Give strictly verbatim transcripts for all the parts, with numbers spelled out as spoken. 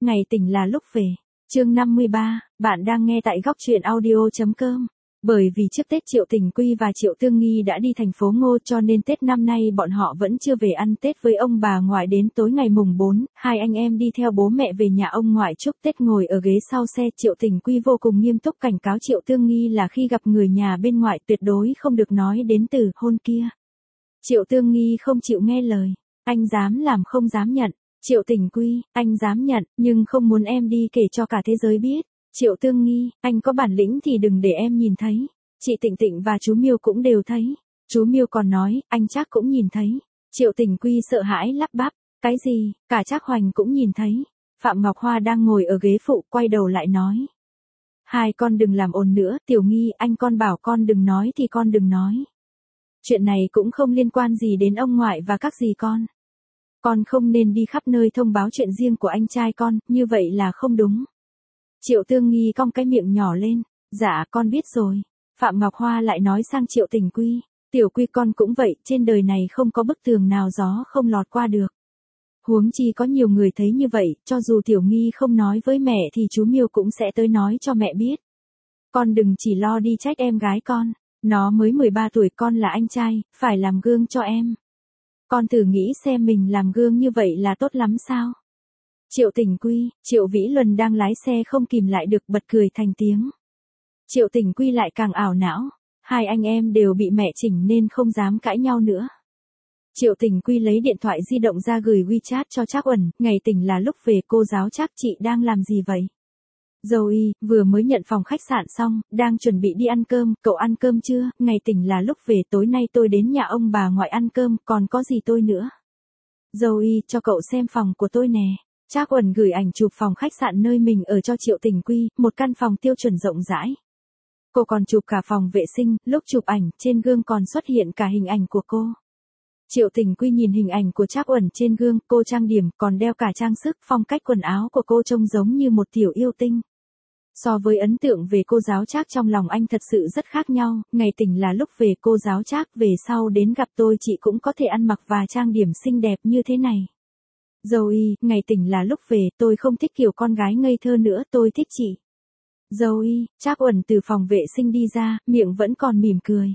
ngày tỉnh là lúc về. Chương năm mươi ba, bạn đang nghe tại góc truyện audio chấm com. Bởi vì trước Tết Triệu Tình Quy và Triệu Tương Nghi đã đi thành phố Ngô cho nên Tết năm nay bọn họ vẫn chưa về ăn Tết với ông bà ngoại. Đến tối ngày mùng bốn, hai anh em đi theo bố mẹ về nhà ông ngoại chúc Tết. Ngồi ở ghế sau xe, Triệu Tình Quy vô cùng nghiêm túc cảnh cáo Triệu Tương Nghi là khi gặp người nhà bên ngoại tuyệt đối không được nói đến từ hôn kia. Triệu Tương Nghi không chịu nghe lời. Anh dám làm không dám nhận. Triệu Tình Quy, anh dám nhận, nhưng không muốn em đi kể cho cả thế giới biết. Triệu Tương Nghi, anh có bản lĩnh thì đừng để em nhìn thấy. Chị Tịnh Tịnh và chú Miêu cũng đều thấy. Chú Miêu còn nói, anh chắc cũng nhìn thấy. Triệu Tình Quy sợ hãi lắp bắp, cái gì, cả Trác Hoành cũng nhìn thấy. Phạm Ngọc Hoa đang ngồi ở ghế phụ quay đầu lại nói. Hai con đừng làm ồn nữa, Tiểu Nghi, anh con bảo con đừng nói thì con đừng nói. Chuyện này cũng không liên quan gì đến ông ngoại và các dì con. Con không nên đi khắp nơi thông báo chuyện riêng của anh trai con, như vậy là không đúng. Triệu Tương Nghi cong cái miệng nhỏ lên, dạ con biết rồi. Phạm Ngọc Hoa lại nói sang Triệu Tình Quy, Tiểu Quy con cũng vậy, trên đời này không có bức tường nào gió không lọt qua được. Huống chi có nhiều người thấy như vậy, cho dù Tiểu Nghi không nói với mẹ thì chú Miêu cũng sẽ tới nói cho mẹ biết. Con đừng chỉ lo đi trách em gái con, nó mới mười ba tuổi, con là anh trai, phải làm gương cho em. Con thử nghĩ xem mình làm gương như vậy là tốt lắm sao? Triệu Tình Quy, Triệu Vĩ Luân đang lái xe không kìm lại được bật cười thành tiếng. Triệu Tình Quy lại càng ảo não, hai anh em đều bị mẹ chỉnh nên không dám cãi nhau nữa. Triệu Tình Quy lấy điện thoại di động ra gửi WeChat cho Trác Uẩn, ngày tỉnh là lúc về, cô giáo Trác, chị đang làm gì vậy? Zoe, vừa mới nhận phòng khách sạn xong, đang chuẩn bị đi ăn cơm, cậu ăn cơm chưa? Ngày tỉnh là lúc về, tối nay tôi đến nhà ông bà ngoại ăn cơm, còn có gì tôi nữa? Zoe, cho cậu xem phòng của tôi nè. Trác Uẩn gửi ảnh chụp phòng khách sạn nơi mình ở cho Triệu Tình Quy, một căn phòng tiêu chuẩn rộng rãi. Cô còn chụp cả phòng vệ sinh, lúc chụp ảnh, trên gương còn xuất hiện cả hình ảnh của cô. Triệu Tình Quy nhìn hình ảnh của Trác Uẩn trên gương, cô trang điểm, còn đeo cả trang sức, phong cách quần áo của cô trông giống như một tiểu yêu tinh. So với ấn tượng về cô giáo Trác trong lòng anh thật sự rất khác nhau, ngày tỉnh là lúc về, cô giáo Trác, về sau đến gặp tôi chị cũng có thể ăn mặc và trang điểm xinh đẹp như thế này. Zoe, ngày tỉnh là lúc về, tôi không thích kiểu con gái ngây thơ nữa, tôi thích chị. Zoe, Trác Uẩn từ phòng vệ sinh đi ra, miệng vẫn còn mỉm cười.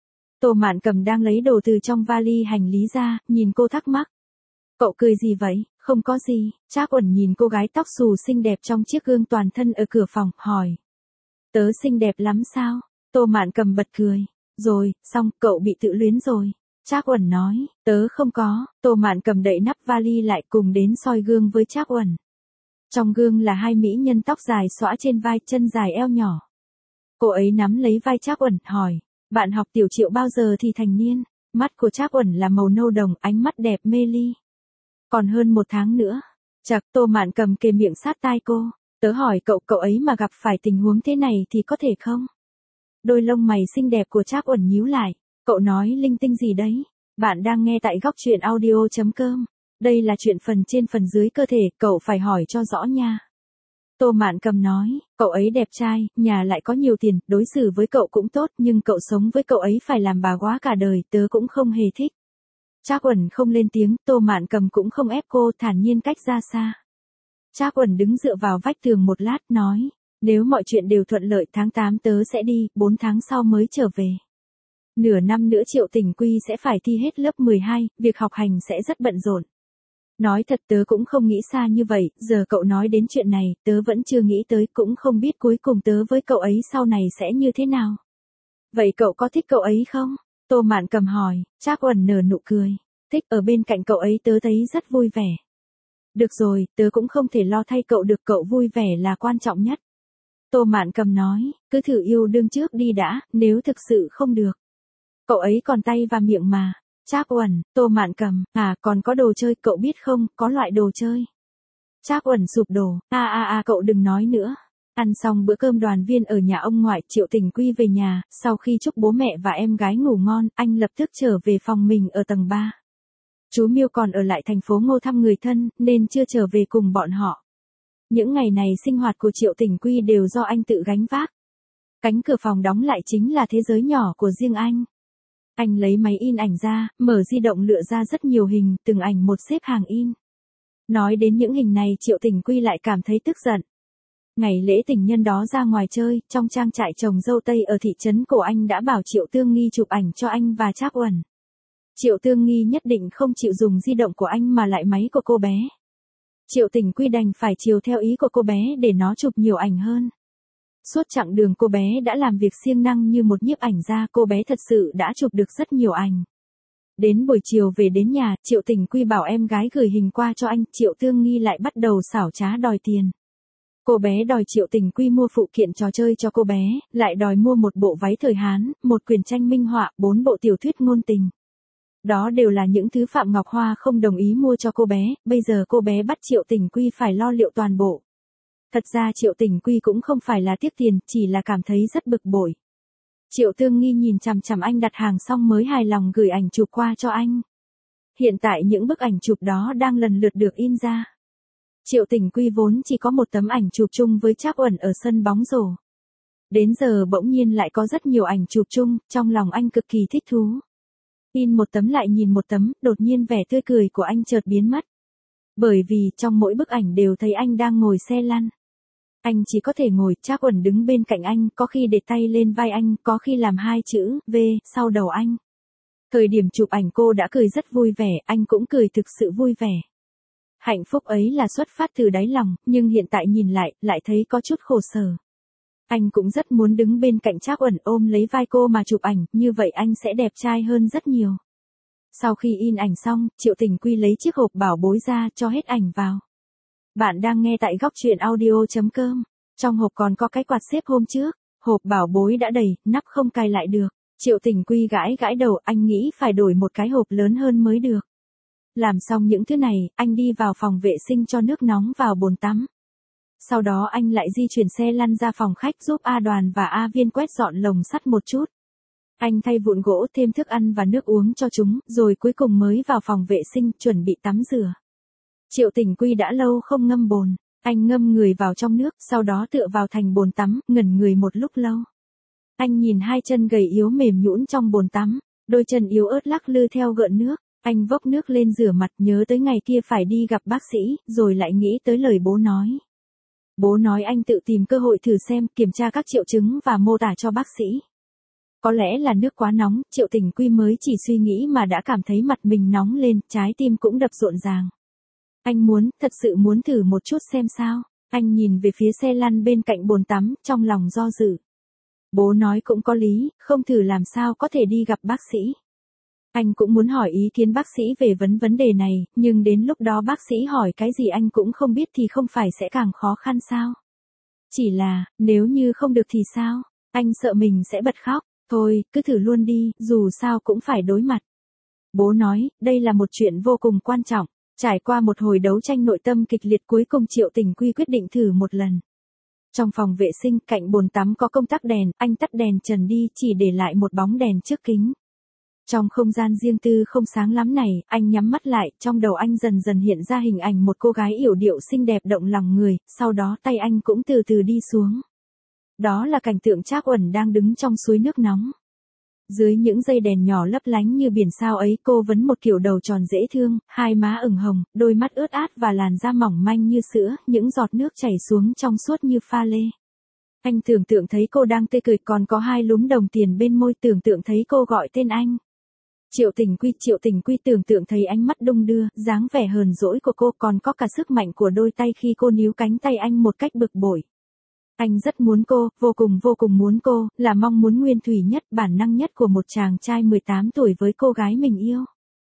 Tô Mạn Cầm đang lấy đồ từ trong vali hành lý ra, nhìn cô thắc mắc. Cậu cười gì vậy? Không có gì. Trác Uẩn nhìn cô gái tóc xù xinh đẹp trong chiếc gương toàn thân ở cửa phòng, hỏi. Tớ xinh đẹp lắm sao? Tô Mạn Cầm bật cười. Rồi, xong, cậu bị tự luyến rồi. Trác Uẩn nói, tớ không có. Tô Mạn Cầm đậy nắp vali lại cùng đến soi gương với Trác Uẩn. Trong gương là hai mỹ nhân tóc dài xõa trên vai, chân dài eo nhỏ. Cô ấy nắm lấy vai Trác Uẩn, hỏi. Bạn học Tiểu Triệu bao giờ thì thành niên? Mắt của Trác Uẩn là màu nâu đồng, ánh mắt đẹp mê ly. Còn hơn một tháng nữa. Chặt, Tô Mạn Cầm kề miệng sát tai cô. Tớ hỏi cậu, cậu ấy mà gặp phải tình huống thế này thì có thể không? Đôi lông mày xinh đẹp của Trác Uẩn nhíu lại. Cậu nói linh tinh gì đấy? Bạn đang nghe tại góc truyện audio chấm com. Đây là chuyện phần trên phần dưới cơ thể, cậu phải hỏi cho rõ nha. Tô Mạn Cầm nói, cậu ấy đẹp trai, nhà lại có nhiều tiền, đối xử với cậu cũng tốt, nhưng cậu sống với cậu ấy phải làm bà góa cả đời, tớ cũng không hề thích. Trác Uẩn không lên tiếng, Tô Mạn Cầm cũng không ép cô, thản nhiên cách ra xa. Trác Uẩn đứng dựa vào vách tường một lát, nói, nếu mọi chuyện đều thuận lợi tháng tám tớ sẽ đi, bốn tháng sau mới trở về. Nửa năm nữa Triệu Tình Quy sẽ phải thi hết lớp mười hai, việc học hành sẽ rất bận rộn. Nói thật tớ cũng không nghĩ xa như vậy, giờ cậu nói đến chuyện này, tớ vẫn chưa nghĩ tới, cũng không biết cuối cùng tớ với cậu ấy sau này sẽ như thế nào. Vậy cậu có thích cậu ấy không? Tô Mạn Cầm hỏi. Trác Uẩn nở nụ cười. Thích, ở bên cạnh cậu ấy tớ thấy rất vui vẻ. Được rồi, tớ cũng không thể lo thay cậu được, cậu vui vẻ là quan trọng nhất. Tô Mạn Cầm nói, cứ thử yêu đương trước đi đã, nếu thực sự không được. Cậu ấy còn tay và miệng mà. Trác Uẩn, Tô Mạn Cầm, à còn có đồ chơi, cậu biết không, có loại đồ chơi. Trác Uẩn sụp đổ, a a a cậu đừng nói nữa. Ăn xong bữa cơm đoàn viên ở nhà ông ngoại, Triệu Tình Quy về nhà, sau khi chúc bố mẹ và em gái ngủ ngon, anh lập tức trở về phòng mình ở tầng ba. Chú Miêu còn ở lại thành phố Ngô thăm người thân, nên chưa trở về cùng bọn họ. Những ngày này sinh hoạt của Triệu Tình Quy đều do anh tự gánh vác. Cánh cửa phòng đóng lại chính là thế giới nhỏ của riêng anh. Anh lấy máy in ảnh ra, mở di động lựa ra rất nhiều hình, từng ảnh một xếp hàng in. Nói đến những hình này Triệu Tình Quy lại cảm thấy tức giận. Ngày lễ tình nhân đó ra ngoài chơi, trong trang trại trồng dâu tây ở thị trấn Cổ Anh đã bảo Triệu Tương Nghi chụp ảnh cho anh và Trác Uẩn. Triệu Tương Nghi nhất định không chịu dùng di động của anh mà lại máy của cô bé. Triệu Tình Quy đành phải chiều theo ý của cô bé để nó chụp nhiều ảnh hơn. Suốt chặng đường cô bé đã làm việc siêng năng như một nhiếp ảnh gia, cô bé thật sự đã chụp được rất nhiều ảnh. Đến buổi chiều về đến nhà, Triệu Tình Quy bảo em gái gửi hình qua cho anh, Triệu Tương Nghi lại bắt đầu xảo trá đòi tiền. Cô bé đòi Triệu Tình Quy mua phụ kiện trò chơi cho cô bé, lại đòi mua một bộ váy thời Hán, một quyển tranh minh họa, bốn bộ tiểu thuyết ngôn tình. Đó đều là những thứ Phạm Ngọc Hoa không đồng ý mua cho cô bé, bây giờ cô bé bắt Triệu Tình Quy phải lo liệu toàn bộ. Thật ra Triệu Tình Quy cũng không phải là tiếc tiền, chỉ là cảm thấy rất bực bội. Triệu Tương Nghi nhìn chằm chằm anh đặt hàng xong mới hài lòng gửi ảnh chụp qua cho anh. Hiện tại những bức ảnh chụp đó đang lần lượt được in ra. Triệu Tình Quy vốn chỉ có một tấm ảnh chụp chung với Trác Uẩn ở sân bóng rổ. Đến giờ bỗng nhiên lại có rất nhiều ảnh chụp chung, trong lòng anh cực kỳ thích thú. In một tấm lại nhìn một tấm, đột nhiên vẻ tươi cười của anh chợt biến mất. Bởi vì trong mỗi bức ảnh đều thấy anh đang ngồi xe lăn. Anh chỉ có thể ngồi, Trác Uẩn đứng bên cạnh anh, có khi để tay lên vai anh, có khi làm hai chữ V sau đầu anh. Thời điểm chụp ảnh cô đã cười rất vui vẻ, anh cũng cười thực sự vui vẻ. Hạnh phúc ấy là xuất phát từ đáy lòng, nhưng hiện tại nhìn lại, lại thấy có chút khổ sở. Anh cũng rất muốn đứng bên cạnh Trác Uẩn ôm lấy vai cô mà chụp ảnh, như vậy anh sẽ đẹp trai hơn rất nhiều. Sau khi in ảnh xong, Triệu Tình Quy lấy chiếc hộp bảo bối ra, cho hết ảnh vào. Bạn đang nghe tại góc truyện audio chấm com. Trong hộp còn có cái quạt xếp hôm trước, hộp bảo bối đã đầy, nắp không cài lại được. Triệu Tình Quy gãi gãi đầu, anh nghĩ phải đổi một cái hộp lớn hơn mới được. Làm xong những thứ này, anh đi vào phòng vệ sinh cho nước nóng vào bồn tắm. Sau đó anh lại di chuyển xe lăn ra phòng khách giúp A Đoàn và A Viên quét dọn lồng sắt một chút. Anh thay vụn gỗ, thêm thức ăn và nước uống cho chúng, rồi cuối cùng mới vào phòng vệ sinh chuẩn bị tắm rửa. Triệu Tình Quy đã lâu không ngâm bồn, anh ngâm người vào trong nước, sau đó tựa vào thành bồn tắm, ngẩn người một lúc lâu. Anh nhìn hai chân gầy yếu mềm nhũn trong bồn tắm, đôi chân yếu ớt lắc lư theo gợn nước. Anh vốc nước lên rửa mặt, nhớ tới ngày kia phải đi gặp bác sĩ, rồi lại nghĩ tới lời bố nói. Bố nói anh tự tìm cơ hội thử xem, kiểm tra các triệu chứng và mô tả cho bác sĩ. Có lẽ là nước quá nóng, Triệu Tình Quy mới chỉ suy nghĩ mà đã cảm thấy mặt mình nóng lên, trái tim cũng đập rộn ràng. Anh muốn, thật sự muốn thử một chút xem sao. Anh nhìn về phía xe lăn bên cạnh bồn tắm, trong lòng do dự. Bố nói cũng có lý, không thử làm sao có thể đi gặp bác sĩ. Anh cũng muốn hỏi ý kiến bác sĩ về vấn vấn đề này, nhưng đến lúc đó bác sĩ hỏi cái gì anh cũng không biết thì không phải sẽ càng khó khăn sao? Chỉ là, nếu như không được thì sao? Anh sợ mình sẽ bật khóc. Thôi, cứ thử luôn đi, dù sao cũng phải đối mặt. Bố nói, đây là một chuyện vô cùng quan trọng. Trải qua một hồi đấu tranh nội tâm kịch liệt, cuối cùng Triệu Tình Quy quyết định thử một lần. Trong phòng vệ sinh, cạnh bồn tắm có công tắc đèn, anh tắt đèn trần đi, chỉ để lại một bóng đèn trước kính. Trong không gian riêng tư không sáng lắm này, anh nhắm mắt lại, trong đầu anh dần dần hiện ra hình ảnh một cô gái yểu điệu xinh đẹp động lòng người, sau đó tay anh cũng từ từ đi xuống. Đó là cảnh tượng Trác Uẩn đang đứng trong suối nước nóng. Dưới những dây đèn nhỏ lấp lánh như biển sao ấy, cô vấn một kiểu đầu tròn dễ thương, hai má ửng hồng, đôi mắt ướt át và làn da mỏng manh như sữa, những giọt nước chảy xuống trong suốt như pha lê. Anh tưởng tượng thấy cô đang tươi cười, còn có hai lúm đồng tiền bên môi, tưởng tượng thấy cô gọi tên anh. Triệu Tình Quy, Triệu Tình Quy tưởng tượng thấy ánh mắt đung đưa, dáng vẻ hờn dỗi của cô, còn có cả sức mạnh của đôi tay khi cô níu cánh tay anh một cách bực bội. Anh rất muốn cô, vô cùng vô cùng muốn cô, là mong muốn nguyên thủy nhất, bản năng nhất của một chàng trai mười tám tuổi với cô gái mình yêu.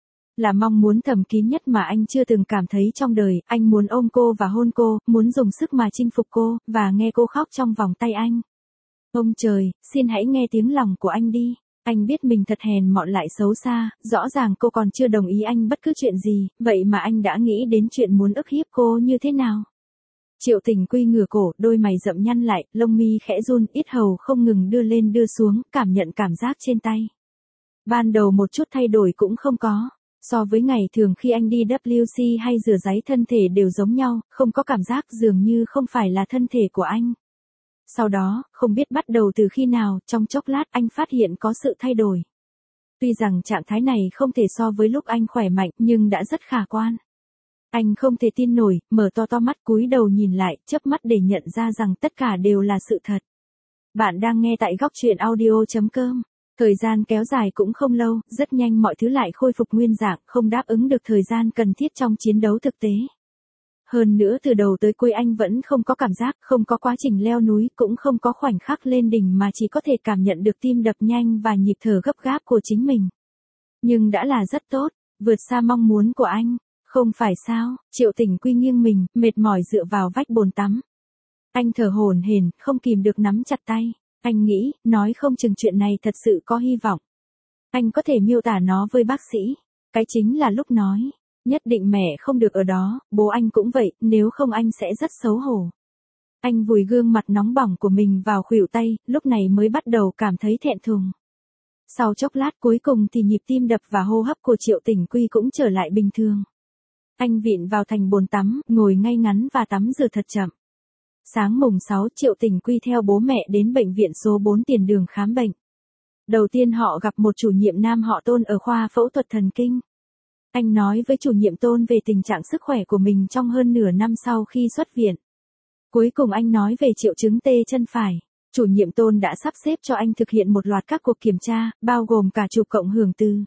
Là mong muốn thầm kín nhất mà anh chưa từng cảm thấy trong đời, anh muốn ôm cô và hôn cô, muốn dùng sức mà chinh phục cô, và nghe cô khóc trong vòng tay anh. Ông trời, xin hãy nghe tiếng lòng của anh đi. Anh biết mình thật hèn mọn lại xấu xa, rõ ràng cô còn chưa đồng ý anh bất cứ chuyện gì, vậy mà anh đã nghĩ đến chuyện muốn ức hiếp cô như thế nào. Triệu Tình Quy ngửa cổ, đôi mày rậm nhăn lại, lông mi khẽ run, yết hầu không ngừng đưa lên đưa xuống, cảm nhận cảm giác trên tay. Ban đầu một chút thay đổi cũng không có. So với ngày thường khi anh đi vê kép xê hay rửa ráy, thân thể đều giống nhau, không có cảm giác, dường như không phải là thân thể của anh. Sau đó, không biết bắt đầu từ khi nào, trong chốc lát anh phát hiện có sự thay đổi. Tuy rằng trạng thái này không thể so với lúc anh khỏe mạnh, nhưng đã rất khả quan. Anh không thể tin nổi, mở to to mắt cúi đầu nhìn lại, chớp mắt để nhận ra rằng tất cả đều là sự thật. Bạn đang nghe tại góc truyện audio chấm com. Thời gian kéo dài cũng không lâu, rất nhanh mọi thứ lại khôi phục nguyên dạng, không đáp ứng được thời gian cần thiết trong chiến đấu thực tế. Hơn nữa từ đầu tới cuối anh vẫn không có cảm giác, không có quá trình leo núi, cũng không có khoảnh khắc lên đỉnh mà chỉ có thể cảm nhận được tim đập nhanh và nhịp thở gấp gáp của chính mình. Nhưng đã là rất tốt, vượt xa mong muốn của anh. Không phải sao? Triệu Tình Quy nghiêng mình, mệt mỏi dựa vào vách bồn tắm. Anh thở hổn hển, không kìm được nắm chặt tay. Anh nghĩ, nói không chừng chuyện này thật sự có hy vọng. Anh có thể miêu tả nó với bác sĩ. Cái chính là lúc nói, nhất định mẹ không được ở đó, bố anh cũng vậy, nếu không anh sẽ rất xấu hổ. Anh vùi gương mặt nóng bỏng của mình vào khuỷu tay, lúc này mới bắt đầu cảm thấy thẹn thùng. Sau chốc lát cuối cùng thì nhịp tim đập và hô hấp của Triệu Tình Quy cũng trở lại bình thường. Anh vịn vào thành bồn tắm, ngồi ngay ngắn và tắm rửa thật chậm. Sáng mùng sáu, Triệu Tình Quy theo bố mẹ đến bệnh viện số bốn Tiền Đường khám bệnh. Đầu tiên họ gặp một chủ nhiệm nam họ Tôn ở khoa phẫu thuật thần kinh. Anh nói với chủ nhiệm Tôn về tình trạng sức khỏe của mình trong hơn nửa năm sau khi xuất viện. Cuối cùng anh nói về triệu chứng tê chân phải. Chủ nhiệm Tôn đã sắp xếp cho anh thực hiện một loạt các cuộc kiểm tra, bao gồm cả chụp cộng hưởng từ.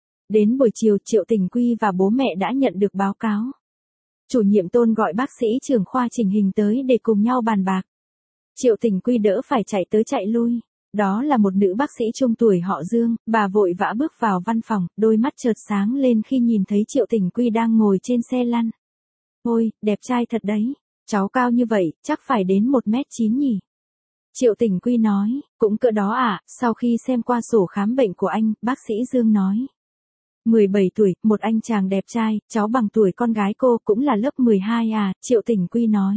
Đến buổi chiều, Triệu Tình Quy và bố mẹ đã nhận được báo cáo. Chủ nhiệm Tôn gọi bác sĩ trưởng khoa chỉnh hình tới để cùng nhau bàn bạc. Triệu Tình Quy đỡ phải chạy tới chạy lui. Đó là một nữ bác sĩ trung tuổi họ Dương, bà vội vã bước vào văn phòng, đôi mắt chợt sáng lên khi nhìn thấy Triệu Tình Quy đang ngồi trên xe lăn. Ôi, đẹp trai thật đấy, cháu cao như vậy, chắc phải đến một mét chín nhỉ. Triệu Tình Quy nói, cũng cỡ đó à, sau khi xem qua sổ khám bệnh của anh, bác sĩ Dương nói. mười bảy tuổi, một anh chàng đẹp trai, cháu bằng tuổi con gái cô, cũng là lớp mười hai à, Triệu Tình Quy nói.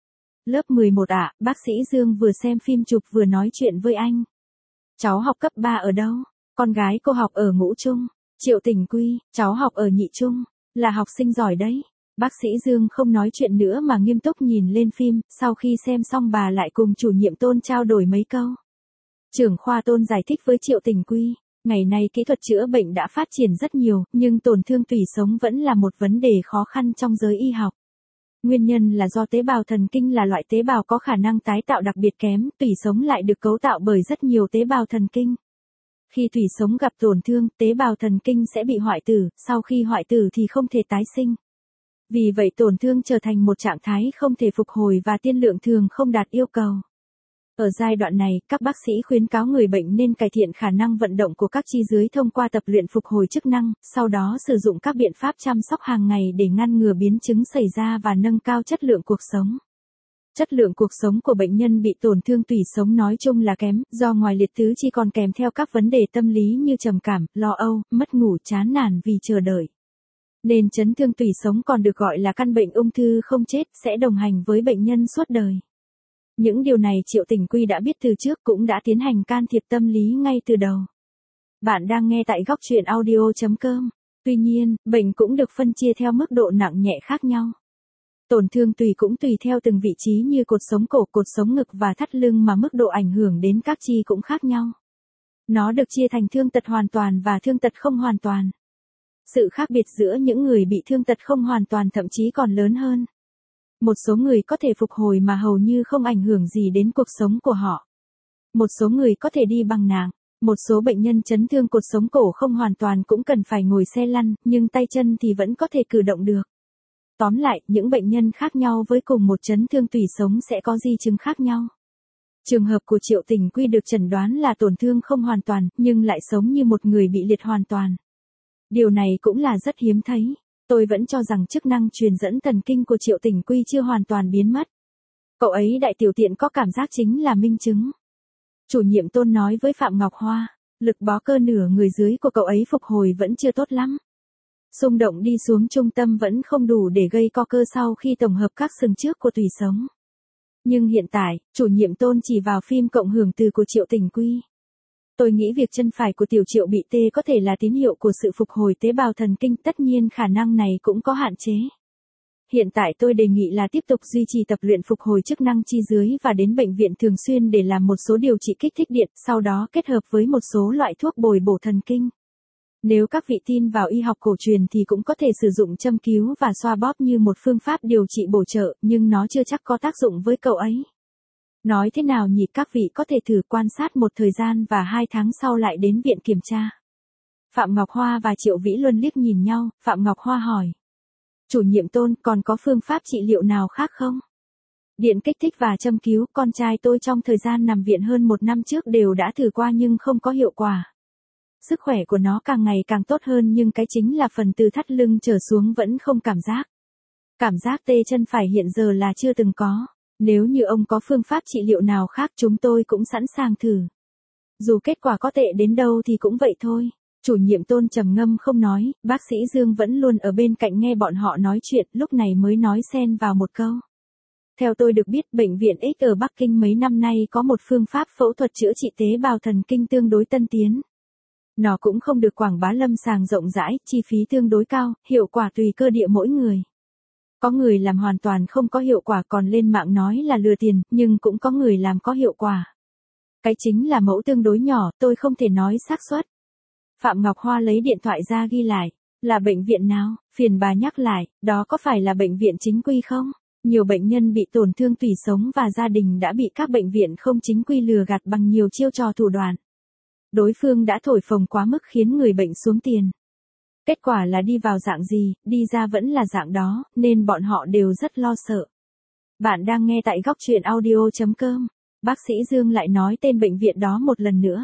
Lớp mười một ạ, à, bác sĩ Dương vừa xem phim chụp vừa nói chuyện với anh. Cháu học cấp ba ở đâu? Con gái cô học ở ngũ trung. Triệu Tình Quy, cháu học ở nhị trung, là học sinh giỏi đấy. Bác sĩ Dương không nói chuyện nữa mà nghiêm túc nhìn lên phim, sau khi xem xong bà lại cùng chủ nhiệm Tôn trao đổi mấy câu. Trưởng khoa Tôn giải thích với Triệu Tình Quy, ngày nay kỹ thuật chữa bệnh đã phát triển rất nhiều, nhưng tổn thương tủy sống vẫn là một vấn đề khó khăn trong giới y học. Nguyên nhân là do tế bào thần kinh là loại tế bào có khả năng tái tạo đặc biệt kém, tủy sống lại được cấu tạo bởi rất nhiều tế bào thần kinh. Khi tủy sống gặp tổn thương, tế bào thần kinh sẽ bị hoại tử, sau khi hoại tử thì không thể tái sinh. Vì vậy tổn thương trở thành một trạng thái không thể phục hồi và tiên lượng thường không đạt yêu cầu. Ở giai đoạn này, các bác sĩ khuyến cáo người bệnh nên cải thiện khả năng vận động của các chi dưới thông qua tập luyện phục hồi chức năng, sau đó sử dụng các biện pháp chăm sóc hàng ngày để ngăn ngừa biến chứng xảy ra và nâng cao chất lượng cuộc sống. Chất lượng cuộc sống của bệnh nhân bị tổn thương tủy sống nói chung là kém, do ngoài liệt tứ chi còn kèm theo các vấn đề tâm lý như trầm cảm, lo âu, mất ngủ, chán nản vì chờ đợi. Nên chấn thương tủy sống còn được gọi là căn bệnh ung thư không chết, sẽ đồng hành với bệnh nhân suốt đời. Những điều này Triệu Tình Quy đã biết từ trước, cũng đã tiến hành can thiệp tâm lý ngay từ đầu. Bạn đang nghe tại góc truyện audio chấm com. Tuy nhiên, bệnh cũng được phân chia theo mức độ nặng nhẹ khác nhau. Tổn thương tùy cũng tùy theo từng vị trí như cột sống cổ, cột sống ngực và thắt lưng mà mức độ ảnh hưởng đến các chi cũng khác nhau. Nó được chia thành thương tật hoàn toàn và thương tật không hoàn toàn. Sự khác biệt giữa những người bị thương tật không hoàn toàn thậm chí còn lớn hơn. Một số người có thể phục hồi mà hầu như không ảnh hưởng gì đến cuộc sống của họ. Một số người có thể đi bằng nạng. Một số bệnh nhân chấn thương cột sống cổ không hoàn toàn cũng cần phải ngồi xe lăn, nhưng tay chân thì vẫn có thể cử động được. Tóm lại, những bệnh nhân khác nhau với cùng một chấn thương tủy sống sẽ có di chứng khác nhau. Trường hợp của Triệu Tình Quy được chẩn đoán là tổn thương không hoàn toàn, nhưng lại sống như một người bị liệt hoàn toàn. Điều này cũng là rất hiếm thấy. Tôi vẫn cho rằng chức năng truyền dẫn thần kinh của Triệu Tình Quy chưa hoàn toàn biến mất. Cậu ấy đại tiểu tiện có cảm giác chính là minh chứng. Chủ nhiệm Tôn nói với Phạm Ngọc Hoa, lực bó cơ nửa người dưới của cậu ấy phục hồi vẫn chưa tốt lắm. Xung động đi xuống trung tâm vẫn không đủ để gây co cơ sau khi tổng hợp các xương trước của tủy sống. Nhưng hiện tại, chủ nhiệm Tôn chỉ vào phim cộng hưởng từ của Triệu Tình Quy. Tôi nghĩ việc chân phải của tiểu Triệu bị tê có thể là tín hiệu của sự phục hồi tế bào thần kinh, tất nhiên khả năng này cũng có hạn chế. Hiện tại tôi đề nghị là tiếp tục duy trì tập luyện phục hồi chức năng chi dưới và đến bệnh viện thường xuyên để làm một số điều trị kích thích điện, sau đó kết hợp với một số loại thuốc bồi bổ thần kinh. Nếu các vị tin vào y học cổ truyền thì cũng có thể sử dụng châm cứu và xoa bóp như một phương pháp điều trị bổ trợ, nhưng nó chưa chắc có tác dụng với cậu ấy. Nói thế nào nhỉ, các vị có thể thử quan sát một thời gian và hai tháng sau lại đến viện kiểm tra. Phạm Ngọc Hoa và Triệu Vĩ Luân liếc nhìn nhau, Phạm Ngọc Hoa hỏi. Chủ nhiệm Tôn, còn có phương pháp trị liệu nào khác không? Điện kích thích và châm cứu, con trai tôi trong thời gian nằm viện hơn một năm trước đều đã thử qua nhưng không có hiệu quả. Sức khỏe của nó càng ngày càng tốt hơn nhưng cái chính là phần từ thắt lưng trở xuống vẫn không cảm giác. Cảm giác tê chân phải hiện giờ là chưa từng có. Nếu như ông có phương pháp trị liệu nào khác chúng tôi cũng sẵn sàng thử. Dù kết quả có tệ đến đâu thì cũng vậy thôi. Chủ nhiệm Tôn trầm ngâm không nói, bác sĩ Dương vẫn luôn ở bên cạnh nghe bọn họ nói chuyện, lúc này mới nói xen vào một câu. Theo tôi được biết, bệnh viện X ở Bắc Kinh mấy năm nay có một phương pháp phẫu thuật chữa trị tế bào thần kinh tương đối tân tiến. Nó cũng không được quảng bá lâm sàng rộng rãi, chi phí tương đối cao, hiệu quả tùy cơ địa mỗi người. Có người làm hoàn toàn không có hiệu quả còn lên mạng nói là lừa tiền, nhưng cũng có người làm có hiệu quả. Cái chính là mẫu tương đối nhỏ, tôi không thể nói xác suất. Phạm Ngọc Hoa lấy điện thoại ra ghi lại. Là bệnh viện nào? Phiền bà nhắc lại, đó có phải là bệnh viện chính quy không? Nhiều bệnh nhân bị tổn thương tủy sống và gia đình đã bị các bệnh viện không chính quy lừa gạt bằng nhiều chiêu trò thủ đoạn. Đối phương đã thổi phồng quá mức khiến người bệnh xuống tiền. Kết quả là đi vào dạng gì, đi ra vẫn là dạng đó, nên bọn họ đều rất lo sợ. Bạn đang nghe tại góc truyện audio chấm com. Bác sĩ Dương lại nói tên bệnh viện đó một lần nữa.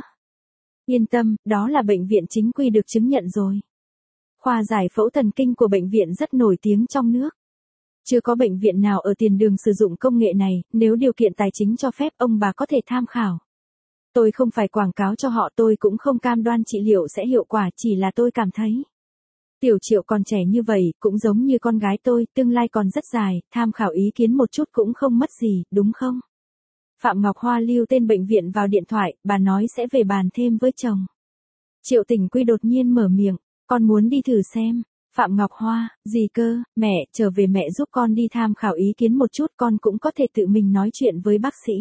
Yên tâm, đó là bệnh viện chính quy được chứng nhận rồi. Khoa giải phẫu thần kinh của bệnh viện rất nổi tiếng trong nước. Chưa có bệnh viện nào ở tiền đường sử dụng công nghệ này, nếu điều kiện tài chính cho phép ông bà có thể tham khảo. Tôi không phải quảng cáo cho họ, tôi cũng không cam đoan trị liệu sẽ hiệu quả, chỉ là tôi cảm thấy. Tiểu Triệu còn trẻ như vậy, cũng giống như con gái tôi, tương lai còn rất dài, tham khảo ý kiến một chút cũng không mất gì, đúng không? Phạm Ngọc Hoa lưu tên bệnh viện vào điện thoại, bà nói sẽ về bàn thêm với chồng. Triệu Tình Quy đột nhiên mở miệng, con muốn đi thử xem. Phạm Ngọc Hoa, gì cơ, mẹ, trở về mẹ giúp con đi tham khảo ý kiến một chút, con cũng có thể tự mình nói chuyện với bác sĩ.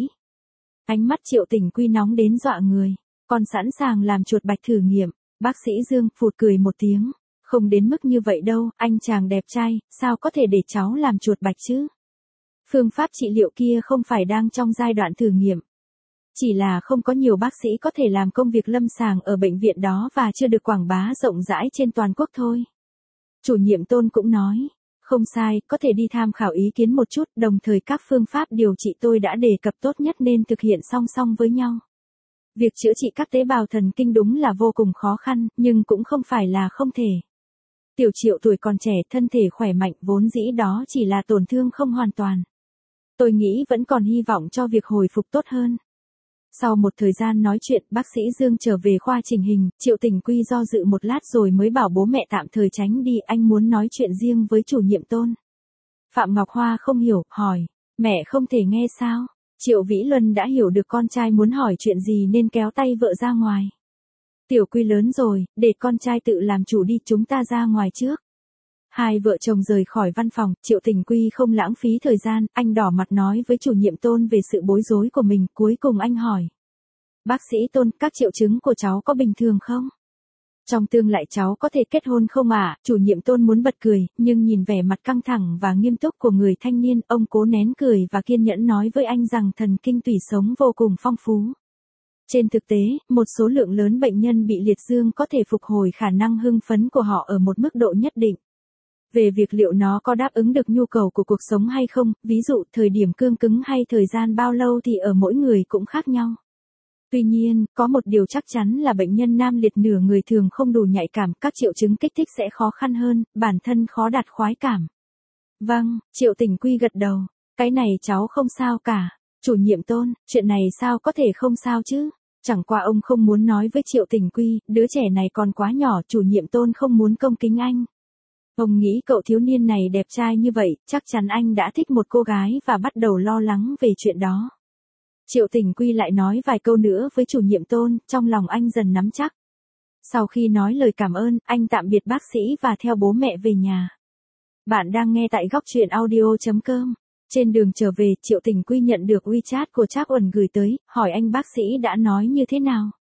Ánh mắt Triệu Tình Quy nóng đến dọa người, con sẵn sàng làm chuột bạch thử nghiệm. Bác sĩ Dương phụt cười một tiếng, không đến mức như vậy đâu, anh chàng đẹp trai, sao có thể để cháu làm chuột bạch chứ? Phương pháp trị liệu kia không phải đang trong giai đoạn thử nghiệm. Chỉ là không có nhiều bác sĩ có thể làm công việc lâm sàng ở bệnh viện đó và chưa được quảng bá rộng rãi trên toàn quốc thôi. Chủ nhiệm Tôn cũng nói, không sai, có thể đi tham khảo ý kiến một chút, đồng thời các phương pháp điều trị tôi đã đề cập tốt nhất nên thực hiện song song với nhau. Việc chữa trị các tế bào thần kinh đúng là vô cùng khó khăn, nhưng cũng không phải là không thể. Tiểu Triệu tuổi còn trẻ, thân thể khỏe mạnh, vốn dĩ đó chỉ là tổn thương không hoàn toàn. Tôi nghĩ vẫn còn hy vọng cho việc hồi phục tốt hơn. Sau một thời gian nói chuyện, bác sĩ Dương trở về khoa chỉnh hình, Triệu Tình Quy do dự một lát rồi mới bảo bố mẹ tạm thời tránh đi, anh muốn nói chuyện riêng với chủ nhiệm Tôn. Phạm Ngọc Hoa không hiểu, hỏi, mẹ không thể nghe sao? Triệu Vĩ Luân đã hiểu được con trai muốn hỏi chuyện gì nên kéo tay vợ ra ngoài. Tiểu Quy lớn rồi, để con trai tự làm chủ đi, chúng ta ra ngoài trước. Hai vợ chồng rời khỏi văn phòng, Triệu Tình Quy không lãng phí thời gian, anh đỏ mặt nói với chủ nhiệm Tôn về sự bối rối của mình, cuối cùng anh hỏi. Bác sĩ Tôn, các triệu chứng của cháu có bình thường không? Trong tương lai cháu có thể kết hôn không ạ? À? Chủ nhiệm Tôn muốn bật cười, nhưng nhìn vẻ mặt căng thẳng và nghiêm túc của người thanh niên, ông cố nén cười và kiên nhẫn nói với anh rằng thần kinh tủy sống vô cùng phong phú. Trên thực tế, một số lượng lớn bệnh nhân bị liệt dương có thể phục hồi khả năng hưng phấn của họ ở một mức độ nhất định. Về việc liệu nó có đáp ứng được nhu cầu của cuộc sống hay không, ví dụ thời điểm cương cứng hay thời gian bao lâu thì ở mỗi người cũng khác nhau. Tuy nhiên, có một điều chắc chắn là bệnh nhân nam liệt nửa người thường không đủ nhạy cảm, các triệu chứng kích thích sẽ khó khăn hơn, bản thân khó đạt khoái cảm. Vâng, Triệu Tình Quy gật đầu, cái này cháu không sao cả. Chủ nhiệm Tôn, chuyện này sao có thể không sao chứ? Chẳng qua ông không muốn nói với Triệu Tình Quy, đứa trẻ này còn quá nhỏ, chủ nhiệm Tôn không muốn công kính anh. Ông nghĩ cậu thiếu niên này đẹp trai như vậy, chắc chắn anh đã thích một cô gái và bắt đầu lo lắng về chuyện đó. Triệu Tình Quy lại nói vài câu nữa với chủ nhiệm Tôn, trong lòng anh dần nắm chắc. Sau khi nói lời cảm ơn, anh tạm biệt bác sĩ và theo bố mẹ về nhà. Bạn đang nghe tại góc truyện audio chấm com. Trên đường trở về, Triệu Tình Quy nhận được WeChat của Trác Uẩn gửi tới, hỏi anh bác sĩ đã nói như thế nào.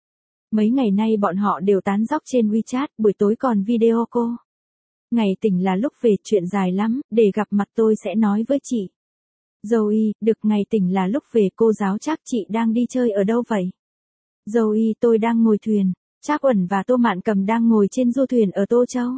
Mấy ngày nay bọn họ đều tán dóc trên WeChat, buổi tối còn video cô. Ngày tỉnh là lúc về, chuyện dài lắm, để gặp mặt tôi sẽ nói với chị. Zoe, được, ngày tỉnh là lúc về, cô giáo Trác, chị đang đi chơi ở đâu vậy? Zoe, tôi đang ngồi thuyền. Trác Uẩn và Tô Mạn Cầm đang ngồi trên du thuyền ở Tô Châu.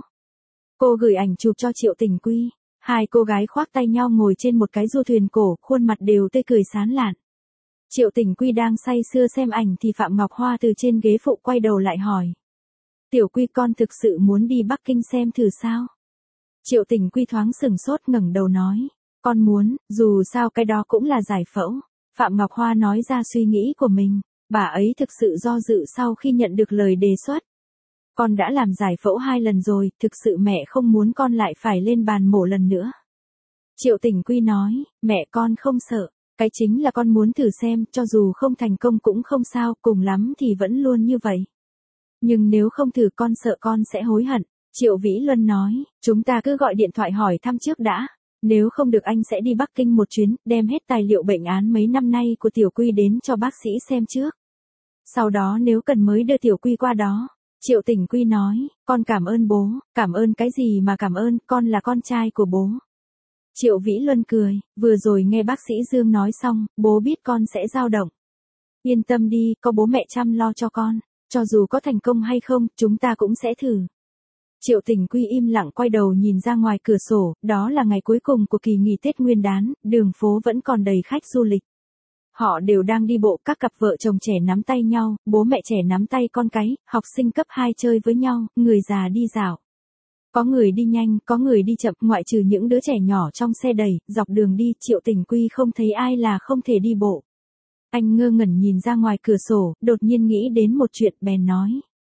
Cô gửi ảnh chụp cho Triệu Tình Quy. Hai cô gái khoác tay nhau ngồi trên một cái du thuyền cổ, khuôn mặt đều tươi cười sán lạn. Triệu Tình Quy đang say sưa xem ảnh thì Phạm Ngọc Hoa từ trên ghế phụ quay đầu lại hỏi. Tiểu Quy, con thực sự muốn đi Bắc Kinh xem thử sao? Triệu Tình Quy thoáng sừng sốt, ngẩng đầu nói. Con muốn, dù sao cái đó cũng là giải phẫu. Phạm Ngọc Hoa nói ra suy nghĩ của mình. Bà ấy thực sự do dự sau khi nhận được lời đề xuất. Con đã làm giải phẫu hai lần rồi, thực sự mẹ không muốn con lại phải lên bàn mổ lần nữa. Triệu Tình Quy nói, mẹ con không sợ. Cái chính là con muốn thử xem, cho dù không thành công cũng không sao, cùng lắm thì vẫn luôn như vậy. Nhưng nếu không thử con sợ con sẽ hối hận. Triệu Vĩ Luân nói, chúng ta cứ gọi điện thoại hỏi thăm trước đã. Nếu không được anh sẽ đi Bắc Kinh một chuyến, đem hết tài liệu bệnh án mấy năm nay của Tiểu Quy đến cho bác sĩ xem trước. Sau đó nếu cần mới đưa Tiểu Quy qua đó. Triệu Tình Quy nói, con cảm ơn bố. Cảm ơn cái gì mà cảm ơn, con là con trai của bố. Triệu Vĩ Luân cười, vừa rồi nghe bác sĩ Dương nói xong, bố biết con sẽ dao động. Yên tâm đi, có bố mẹ chăm lo cho con. Cho dù có thành công hay không, chúng ta cũng sẽ thử. Triệu Tình Quy im lặng quay đầu nhìn ra ngoài cửa sổ, đó là ngày cuối cùng của kỳ nghỉ Tết Nguyên đán, đường phố vẫn còn đầy khách du lịch. Họ đều đang đi bộ, các cặp vợ chồng trẻ nắm tay nhau, bố mẹ trẻ nắm tay con cái, học sinh cấp hai chơi với nhau, người già đi dạo. Có người đi nhanh, có người đi chậm, ngoại trừ những đứa trẻ nhỏ trong xe đẩy, dọc đường đi, Triệu Tình Quy không thấy ai là không thể đi bộ. Anh ngơ ngẩn nhìn ra ngoài cửa sổ, đột nhiên nghĩ đến một chuyện, bèn nói.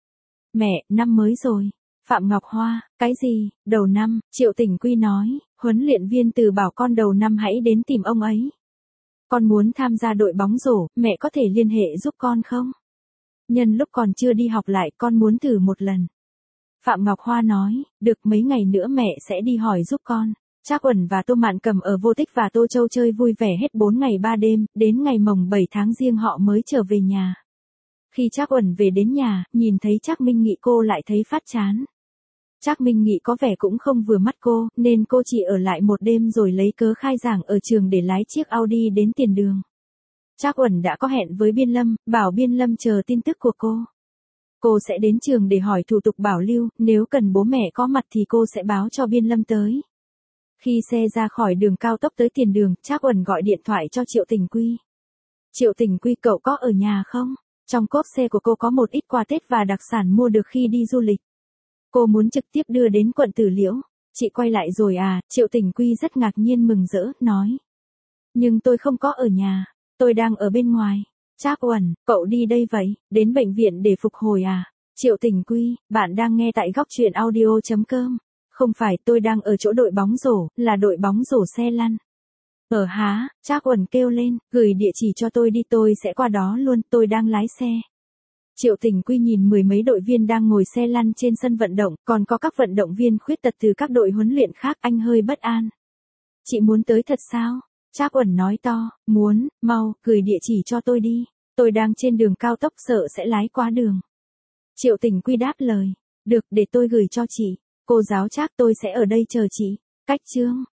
Mẹ, năm mới rồi. Phạm Ngọc Hoa, cái gì, đầu năm, Triệu Tình Quy nói, huấn luyện viên Từ bảo con đầu năm hãy đến tìm ông ấy. Con muốn tham gia đội bóng rổ, mẹ có thể liên hệ giúp con không? Nhân lúc còn chưa đi học lại, con muốn thử một lần. Phạm Ngọc Hoa nói, được, mấy ngày nữa mẹ sẽ đi hỏi giúp con. Trác Uẩn và Tô Mạn Cầm ở Vô Tích và Tô Châu chơi vui vẻ hết bốn ngày ba đêm, đến ngày mồng bảy tháng Giêng họ mới trở về nhà. Khi Trác Uẩn về đến nhà, nhìn thấy Trác Minh Nghị cô lại thấy phát chán. Trác Minh Nghị có vẻ cũng không vừa mắt cô, nên cô chỉ ở lại một đêm rồi lấy cớ khai giảng ở trường để lái chiếc Audi đến tiền đường. Trác Uẩn đã có hẹn với Biên Lâm, bảo Biên Lâm chờ tin tức của cô. Cô sẽ đến trường để hỏi thủ tục bảo lưu, nếu cần bố mẹ có mặt thì cô sẽ báo cho Biên Lâm tới. Khi xe ra khỏi đường cao tốc tới tiền đường, Trác Uẩn gọi điện thoại cho Triệu Tình Quy. Triệu Tình Quy, cậu có ở nhà không? Trong cốp xe của cô có một ít quà Tết và đặc sản mua được khi đi du lịch. Cô muốn trực tiếp đưa đến quận Tử Liễu. Chị quay lại rồi à? Triệu Tình Quy rất ngạc nhiên mừng rỡ, nói. Nhưng tôi không có ở nhà, tôi đang ở bên ngoài. Trác Uẩn, cậu đi đây vậy, đến bệnh viện để phục hồi à? Triệu Tình Quy, bạn đang nghe tại góc truyện audio chấm com. Không phải, tôi đang ở chỗ đội bóng rổ, là đội bóng rổ xe lăn. Ở há, Trác Uẩn kêu lên, gửi địa chỉ cho tôi đi, tôi sẽ qua đó luôn, tôi đang lái xe. Triệu Tình Quy nhìn mười mấy đội viên đang ngồi xe lăn trên sân vận động, còn có các vận động viên khuyết tật từ các đội huấn luyện khác, anh hơi bất an. Chị muốn tới thật sao? Trác Uẩn nói to, muốn, mau, gửi địa chỉ cho tôi đi, tôi đang trên đường cao tốc sợ sẽ lái quá đường. Triệu Tình Quy đáp lời, được, để tôi gửi cho chị, cô giáo Trác, tôi sẽ ở đây chờ chị. Cách chương